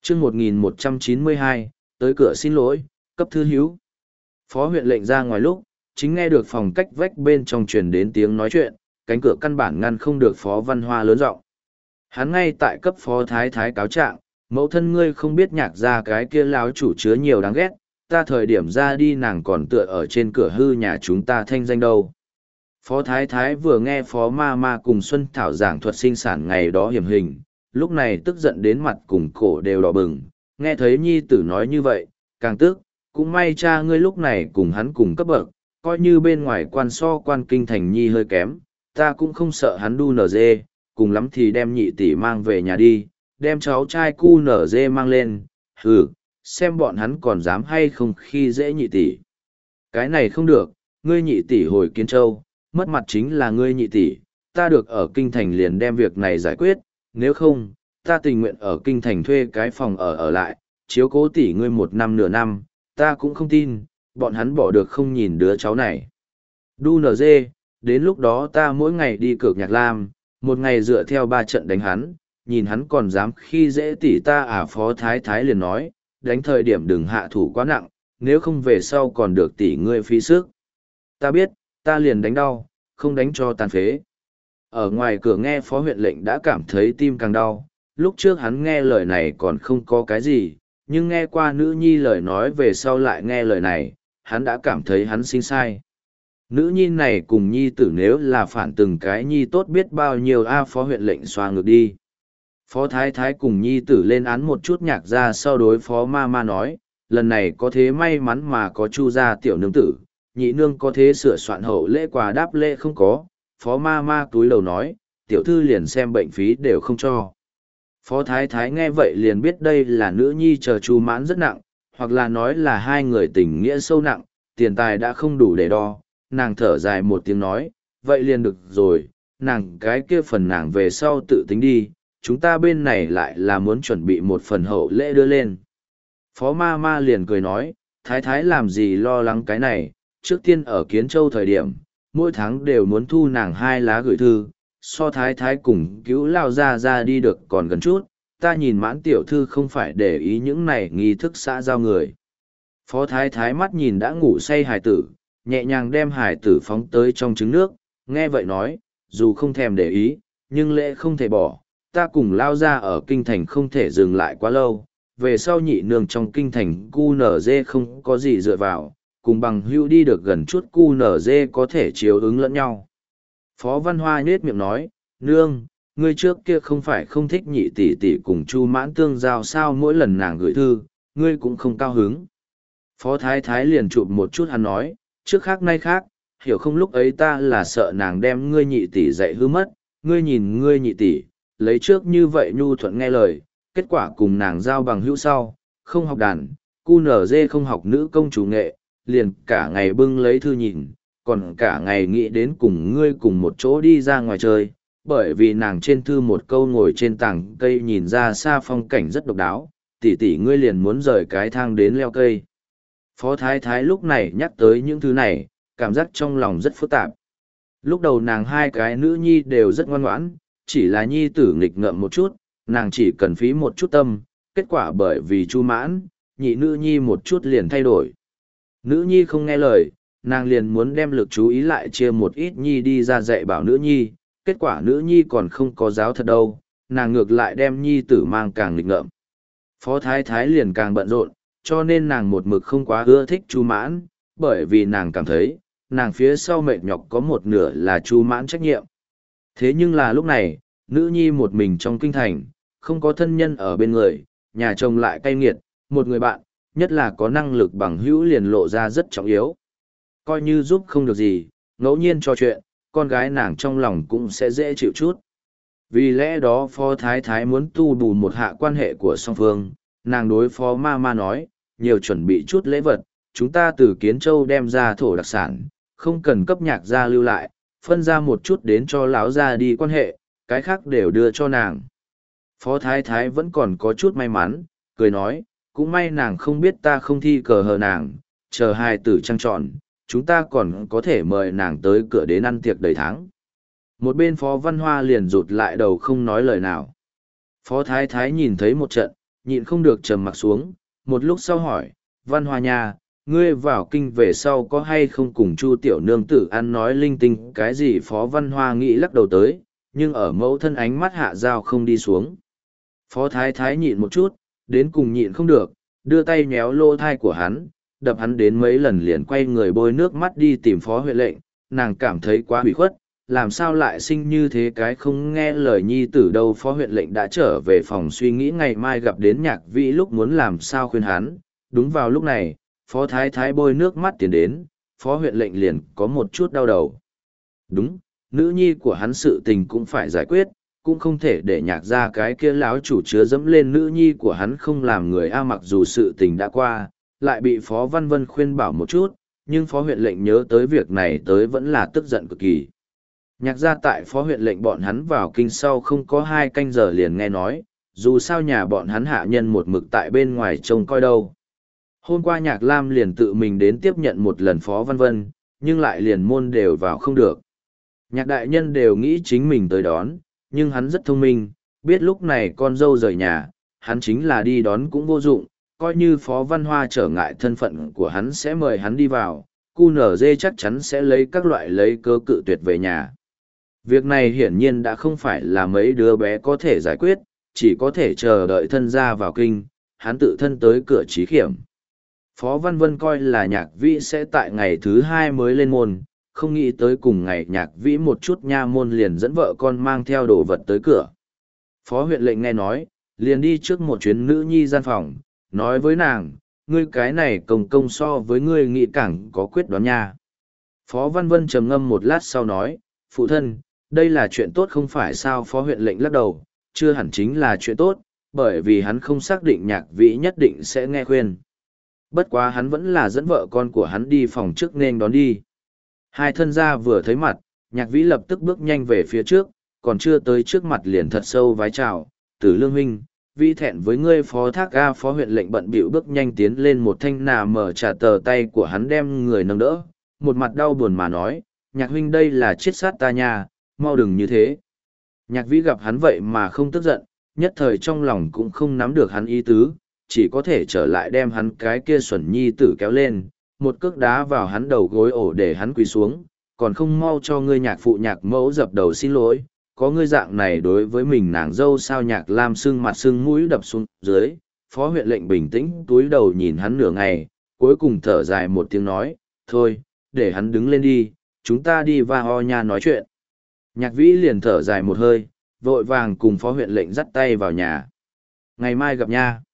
chương 1192, tới cửa xin lỗi, cấp thư hiếu. Phó huyện lệnh ra ngoài lúc, chính nghe được phòng cách vách bên trong truyền đến tiếng nói chuyện, cánh cửa căn bản ngăn không được Phó Văn Hoa lớn giọng. Hắn ngay tại cấp Phó Thái Thái cáo trạng, mẫu thân ngươi không biết nhạc ra cái kia láo chủ chứa nhiều đáng ghét, ta thời điểm ra đi nàng còn tựa ở trên cửa hư nhà chúng ta thanh danh đâu. Phó Thái Thái vừa nghe Phó Ma Ma cùng Xuân Thảo giảng thuật sinh sản ngày đó hiểm hình, lúc này tức giận đến mặt cùng cổ đều đỏ bừng, nghe thấy nhi tử nói như vậy, càng tức, cũng may cha ngươi lúc này cùng hắn cùng cấp bậc, coi như bên ngoài quan so quan kinh thành nhi hơi kém, ta cũng không sợ hắn đu nở dê, cùng lắm thì đem nhị tỷ mang về nhà đi, đem cháu trai cu nở dê mang lên, xem bọn hắn còn dám hay không khi dễ nhị tỷ. Cái này không được, ngươi nhị tỷ hồi Kiến Châu, mất mặt chính là ngươi nhị tỷ, ta được ở kinh thành liền đem việc này giải quyết, nếu không, ta tình nguyện ở kinh thành thuê cái phòng ở lại, chiếu cố tỷ ngươi 1 năm nửa năm, ta cũng không tin, bọn hắn bỏ được không nhìn đứa cháu này. Đu nở dê, đến lúc đó ta mỗi ngày đi cược nhạc lam, một ngày dựa theo 3 trận đánh hắn, nhìn hắn còn dám khi dễ tỷ ta à. Phó Thái Thái liền nói, đánh thời điểm đừng hạ thủ quá nặng, nếu không về sau còn được tỷ ngươi phí sức. Ta biết, ta liền đánh đau, không đánh cho tàn phế. Ở ngoài cửa nghe phó huyện lệnh đã cảm thấy tim càng đau, lúc trước hắn nghe lời này còn không có cái gì, nhưng nghe qua nữ nhi lời nói về sau lại nghe lời này, hắn đã cảm thấy hắn sinh sai. Nữ nhi này cùng nhi tử nếu là phản từng cái nhi tốt biết bao nhiêu a. Phó huyện lệnh xoa ngược đi. Phó Thái Thái cùng nhi tử lên án một chút nhạc ra sau đối phó ma ma nói, lần này có thế may mắn mà có chu gia tiểu nương tử, nhị nương có thế sửa soạn hậu lễ quà đáp lễ không có. Phó ma ma túi đầu nói, tiểu thư liền xem bệnh phí đều không cho. Phó Thái Thái nghe vậy liền biết đây là nữ nhi chờ chu mãn rất nặng, hoặc là nói là hai người tình nghĩa sâu nặng, tiền tài đã không đủ để đo. Nàng thở dài một tiếng nói, vậy liền được rồi, nàng cái kia phần nàng về sau tự tính đi, chúng ta bên này lại là muốn chuẩn bị một phần hậu lễ đưa lên. Phó ma ma liền cười nói, Thái Thái làm gì lo lắng cái này, trước tiên ở Kiến Châu thời điểm, mỗi tháng đều muốn thu nàng 2 lá gửi thư, so Thái Thái cùng cứu lao ra đi được còn gần chút, ta nhìn mãn tiểu thư không phải để ý những này nghi thức xã giao người. Phó Thái Thái mắt nhìn đã ngủ say hài tử, nhẹ nhàng đem hài tử phóng tới trong trứng nước, nghe vậy nói, dù không thèm để ý, nhưng lễ không thể bỏ, ta cùng lao ra ở kinh thành không thể dừng lại quá lâu, về sau nhị nương trong kinh thành cu nở dê không có gì dựa vào, cùng bằng hữu đi được gần chút cu nở dê có thể chiếu ứng lẫn nhau. Phó Văn Hoa nhết miệng nói, nương, ngươi trước kia không phải không thích nhị tỷ tỷ cùng chu mãn tương giao sao, mỗi lần nàng gửi thư, ngươi cũng không cao hứng. Phó Thái Thái liền chụp một chút hắn nói, trước khác nay khác, hiểu không, lúc ấy ta là sợ nàng đem ngươi nhị tỷ dạy hư mất, ngươi nhìn ngươi nhị tỷ, lấy trước như vậy nhu thuận nghe lời, kết quả cùng nàng giao bằng hữu sau, không học đàn, cu nở dê không học nữ công chủ nghệ, liền cả ngày bưng lấy thư nhìn, còn cả ngày nghĩ đến cùng ngươi cùng một chỗ đi ra ngoài chơi, bởi vì nàng trên thư một câu ngồi trên tảng cây nhìn ra xa phong cảnh rất độc đáo, tỷ tỷ ngươi liền muốn rời cái thang đến leo cây. Phó Thái Thái lúc này nhắc tới những thứ này, cảm giác trong lòng rất phức tạp. Lúc đầu nàng 2 cái nữ nhi đều rất ngoan ngoãn, chỉ là nhi tử nghịch ngợm một chút, nàng chỉ cần phí một chút tâm, kết quả bởi vì chu mãn, nhị nữ nhi một chút liền thay đổi. Nữ nhi không nghe lời, nàng liền muốn đem lực chú ý lại chia một ít nhi đi ra dạy bảo nữ nhi, kết quả nữ nhi còn không có giáo thật đâu, nàng ngược lại đem nhi tử mang càng nghịch ngợm. Phó Thái Thái liền càng bận rộn, cho nên nàng một mực không quá ưa thích chu mãn, bởi vì nàng cảm thấy, nàng phía sau mệt nhọc có một nửa là chu mãn trách nhiệm. Thế nhưng là lúc này, nữ nhi một mình trong kinh thành, không có thân nhân ở bên người, nhà chồng lại cay nghiệt, một người bạn, nhất là có năng lực bằng hữu liền lộ ra rất trọng yếu. Coi như giúp không được gì, ngẫu nhiên trò chuyện, con gái nàng trong lòng cũng sẽ dễ chịu chút. Vì lẽ đó Phó Thái Thái muốn tu bù một hạ quan hệ của song phương, nàng đối Phó Ma Ma nói, nhiều chuẩn bị chút lễ vật, chúng ta từ Kiến Châu đem ra thổ đặc sản, không cần cấp nhạc gia lưu lại, phân ra một chút đến cho lão gia đi quan hệ, cái khác đều đưa cho nàng. Phó Thái Thái vẫn còn có chút may mắn, cười nói, cũng may nàng không biết ta không thi cờ hờ nàng, chờ hài tử trăng tròn, chúng ta còn có thể mời nàng tới cửa đến ăn tiệc đầy tháng. Một bên Phó Văn Hoa liền rụt lại đầu không nói lời nào. Phó Thái Thái nhìn thấy một trận, nhịn không được trầm mặc xuống, một lúc sau hỏi, Văn Hoa nha, ngươi vào kinh về sau có hay không cùng Chu tiểu nương tử ăn nói linh tinh cái gì? Phó Văn Hoa nghĩ lắc đầu tới, nhưng ở mẫu thân ánh mắt hạ dao không đi xuống. Phó Thái Thái nhịn một chút, đến cùng nhịn không được, đưa tay nhéo lỗ thai của hắn, đập hắn đến mấy lần liền quay người bôi nước mắt đi tìm Phó huyện lệnh, nàng cảm thấy quá hủy khuất, làm sao lại sinh như thế cái không nghe lời nhi tử đâu. Phó huyện lệnh đã trở về phòng suy nghĩ ngày mai gặp đến Nhạc Vĩ lúc muốn làm sao khuyên hắn. Đúng vào lúc này, Phó Thái Thái bôi nước mắt tiến đến, Phó huyện lệnh liền có một chút đau đầu. Đúng, nữ nhi của hắn sự tình cũng phải giải quyết, cũng không thể để Nhạc ra cái kia láo chủ chứa dẫm lên nữ nhi của hắn không làm người a. Mặc dù sự tình đã qua, lại bị Phó Văn Vân khuyên bảo một chút, nhưng Phó huyện lệnh nhớ tới việc này tới vẫn là tức giận cực kỳ. Nhạc ra tại Phó huyện lệnh bọn hắn vào kinh sau không có 2 canh giờ liền nghe nói, dù sao nhà bọn hắn hạ nhân một mực tại bên ngoài trông coi đâu. Hôm qua Nhạc Lam liền tự mình đến tiếp nhận một lần Phó Văn Vân, nhưng lại liền môn đều vào không được. Nhạc đại nhân đều nghĩ chính mình tới đón, nhưng hắn rất thông minh, biết lúc này con dâu rời nhà, hắn chính là đi đón cũng vô dụng, coi như Phó Văn Hoa trở ngại thân phận của hắn sẽ mời hắn đi vào, QNZ chắc chắn sẽ lấy các loại lấy cớ cự tuyệt về nhà. Việc này hiển nhiên đã không phải là mấy đứa bé có thể giải quyết, chỉ có thể chờ đợi thân gia vào kinh, hắn tự thân tới cửa trí khiểm. Phó Văn Vân coi là Nhạc Vĩ sẽ tại ngày thứ 2 mới lên môn, không nghĩ tới cùng ngày Nhạc Vĩ một chút nha môn liền dẫn vợ con mang theo đồ vật tới cửa. Phó huyện lệnh nghe nói, liền đi trước một chuyến nữ nhi gian phòng, nói với nàng, ngươi cái này công công so với ngươi nghĩ càng có quyết đoán nha. Phó Văn Vân trầm ngâm một lát sau nói, phụ thân, đây là chuyện tốt không phải sao? Phó huyện lệnh lắc đầu, chưa hẳn chính là chuyện tốt, bởi vì hắn không xác định Nhạc Vĩ nhất định sẽ nghe khuyên. Bất quá hắn vẫn là dẫn vợ con của hắn đi phòng trước nên đón đi. Hai thân gia vừa thấy mặt, Nhạc Vĩ lập tức bước nhanh về phía trước, còn chưa tới trước mặt liền thật sâu vái chào, Tử Lương huynh, vi thẹn với ngươi Phó Thác A. Phó huyện lệnh bận bịu bước nhanh tiến lên một thanh nà mở trả tờ tay của hắn đem người nâng đỡ, một mặt đau buồn mà nói, Nhạc huynh đây là chiết sát ta nha, mau đừng như thế. Nhạc Vĩ gặp hắn vậy mà không tức giận, nhất thời trong lòng cũng không nắm được hắn ý tứ, chỉ có thể trở lại đem hắn cái kia xuẩn nhi tử kéo lên, một cước đá vào hắn đầu gối ổ để hắn quỳ xuống, còn không mau cho ngươi Nhạc phụ Nhạc mẫu dập đầu xin lỗi, có ngươi dạng này đối với mình nàng dâu sao? Nhạc Lam sưng mặt sưng mũi đập xuống dưới. Phó huyện lệnh bình tĩnh túi đầu nhìn hắn nửa ngày, cuối cùng thở dài một tiếng nói, thôi, để hắn đứng lên đi, chúng ta đi va ho nha nói chuyện. Nhạc Vĩ liền thở dài một hơi, vội vàng cùng phó huyện lệnh dắt tay vào nhà. Ngày mai gặp nha.